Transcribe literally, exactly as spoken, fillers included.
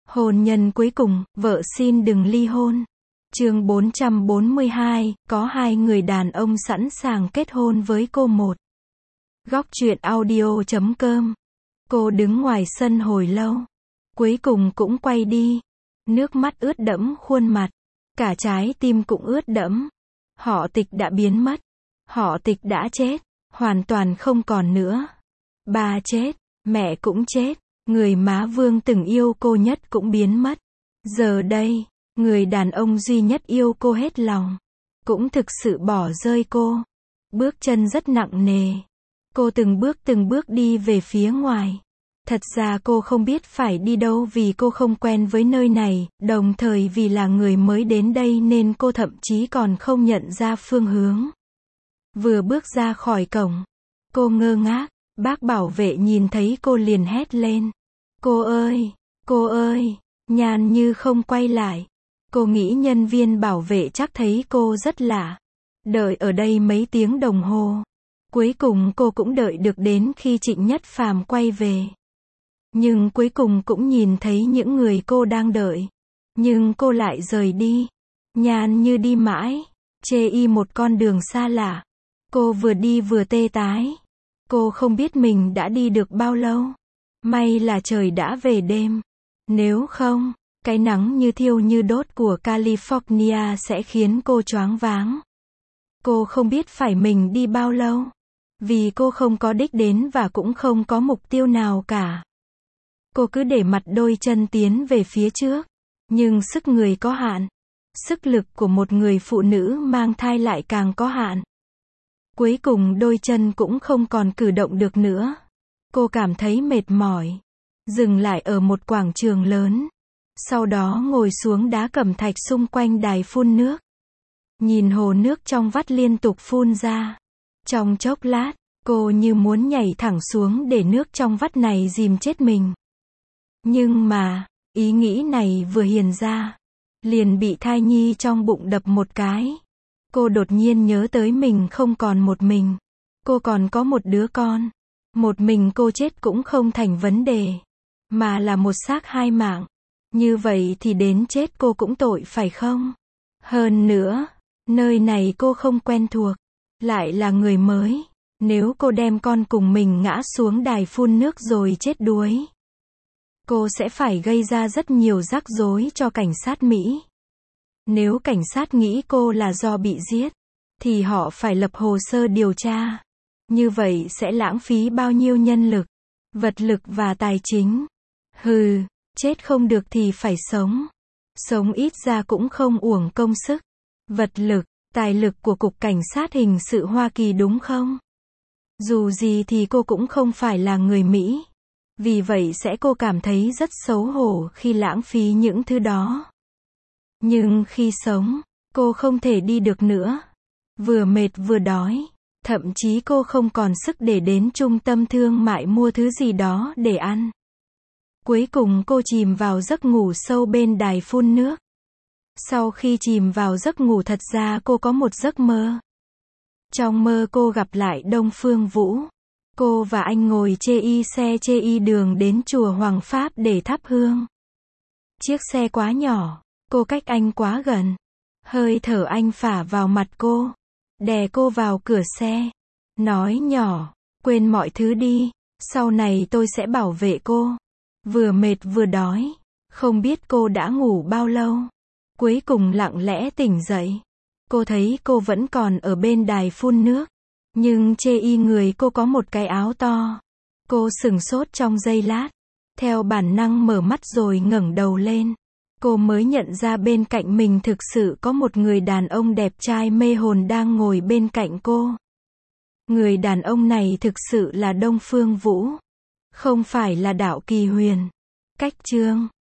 Hôn nhân cuối cùng, vợ xin đừng ly hôn. Chương bốn trăm bốn mươi hai, có hai người đàn ông sẵn sàng kết hôn với cô một. Góc truyện audio chấm com. Cô đứng ngoài sân hồi lâu. Cuối cùng cũng quay đi. Nước mắt ướt đẫm khuôn mặt. Cả trái tim cũng ướt đẫm. Họ Tịch đã biến mất. Họ Tịch đã chết. Hoàn toàn không còn nữa. Ba chết. Mẹ cũng chết. Người má Vương từng yêu cô nhất cũng biến mất. Giờ đây, người đàn ông duy nhất yêu cô hết lòng, cũng thực sự bỏ rơi cô. Bước chân rất nặng nề. Cô từng bước từng bước đi về phía ngoài. Thật ra cô không biết phải đi đâu vì cô không quen với nơi này, đồng thời vì là người mới đến đây nên cô thậm chí còn không nhận ra phương hướng. Vừa bước ra khỏi cổng, cô ngơ ngác, bác bảo vệ nhìn thấy cô liền hét lên. Cô ơi, cô ơi, Nhan Như không quay lại. Cô nghĩ nhân viên bảo vệ chắc thấy cô rất lạ. Đợi ở đây mấy tiếng đồng hồ. Cuối cùng cô cũng đợi được đến khi Trịnh Nhất Phàm quay về. Nhưng cuối cùng cũng nhìn thấy những người cô đang đợi. Nhưng cô lại rời đi. Nhan Như đi mãi, chê y một con đường xa lạ. Cô vừa đi vừa tê tái. Cô không biết mình đã đi được bao lâu. May là trời đã về đêm. Nếu không, cái nắng như thiêu như đốt của California sẽ khiến cô choáng váng. Cô không biết phải mình đi bao lâu. Vì cô không có đích đến và cũng không có mục tiêu nào cả. Cô cứ để mặt đôi chân tiến về phía trước. Nhưng sức người có hạn. Sức lực của một người phụ nữ mang thai lại càng có hạn. Cuối cùng đôi chân cũng không còn cử động được nữa. Cô cảm thấy mệt mỏi. Dừng lại ở một quảng trường lớn. Sau đó ngồi xuống đá cẩm thạch xung quanh đài phun nước. Nhìn hồ nước trong vắt liên tục phun ra. Trong chốc lát, cô như muốn nhảy thẳng xuống để nước trong vắt này dìm chết mình. Nhưng mà, ý nghĩ này vừa hiện ra, liền bị thai nhi trong bụng đập một cái. Cô đột nhiên nhớ tới mình không còn một mình. Cô còn có một đứa con. Một mình cô chết cũng không thành vấn đề. Mà là một xác hai mạng. Như vậy thì đến chết cô cũng tội phải không? Hơn nữa, nơi này cô không quen thuộc. Lại là người mới. Nếu cô đem con cùng mình ngã xuống đài phun nước rồi chết đuối, cô sẽ phải gây ra rất nhiều rắc rối cho cảnh sát Mỹ. Nếu cảnh sát nghĩ cô là do bị giết, thì họ phải lập hồ sơ điều tra. Như vậy sẽ lãng phí bao nhiêu nhân lực, vật lực và tài chính. Hừ, chết không được thì phải sống. Sống ít ra cũng không uổng công sức, vật lực, tài lực của Cục Cảnh sát Hình sự Hoa Kỳ đúng không? Dù gì thì cô cũng không phải là người Mỹ. Vì vậy sẽ cô cảm thấy rất xấu hổ khi lãng phí những thứ đó. Nhưng khi sống, cô không thể đi được nữa. Vừa mệt vừa đói. Thậm chí cô không còn sức để đến trung tâm thương mại mua thứ gì đó để ăn. Cuối cùng cô chìm vào giấc ngủ sâu bên đài phun nước. Sau khi chìm vào giấc ngủ thật ra cô có một giấc mơ. Trong mơ cô gặp lại Đông Phương Vũ. Cô và anh ngồi chê y xe chê y đường đến chùa Hoàng Pháp để thắp hương. Chiếc xe quá nhỏ, cô cách anh quá gần. Hơi thở anh phả vào mặt cô. Đè cô vào cửa xe. Nói nhỏ, quên mọi thứ đi. Sau này tôi sẽ bảo vệ cô. Vừa mệt vừa đói. Không biết cô đã ngủ bao lâu. Cuối cùng lặng lẽ tỉnh dậy. Cô thấy cô vẫn còn ở bên đài phun nước. Nhưng chê y người cô có một cái áo to. Cô sửng sốt trong giây lát. Theo bản năng mở mắt rồi ngẩng đầu lên. Cô mới nhận ra bên cạnh mình thực sự có một người đàn ông đẹp trai mê hồn đang ngồi bên cạnh cô. Người đàn ông này thực sự là Đông Phương Vũ. Không phải là Đạo Kỳ Huyền. Cách chương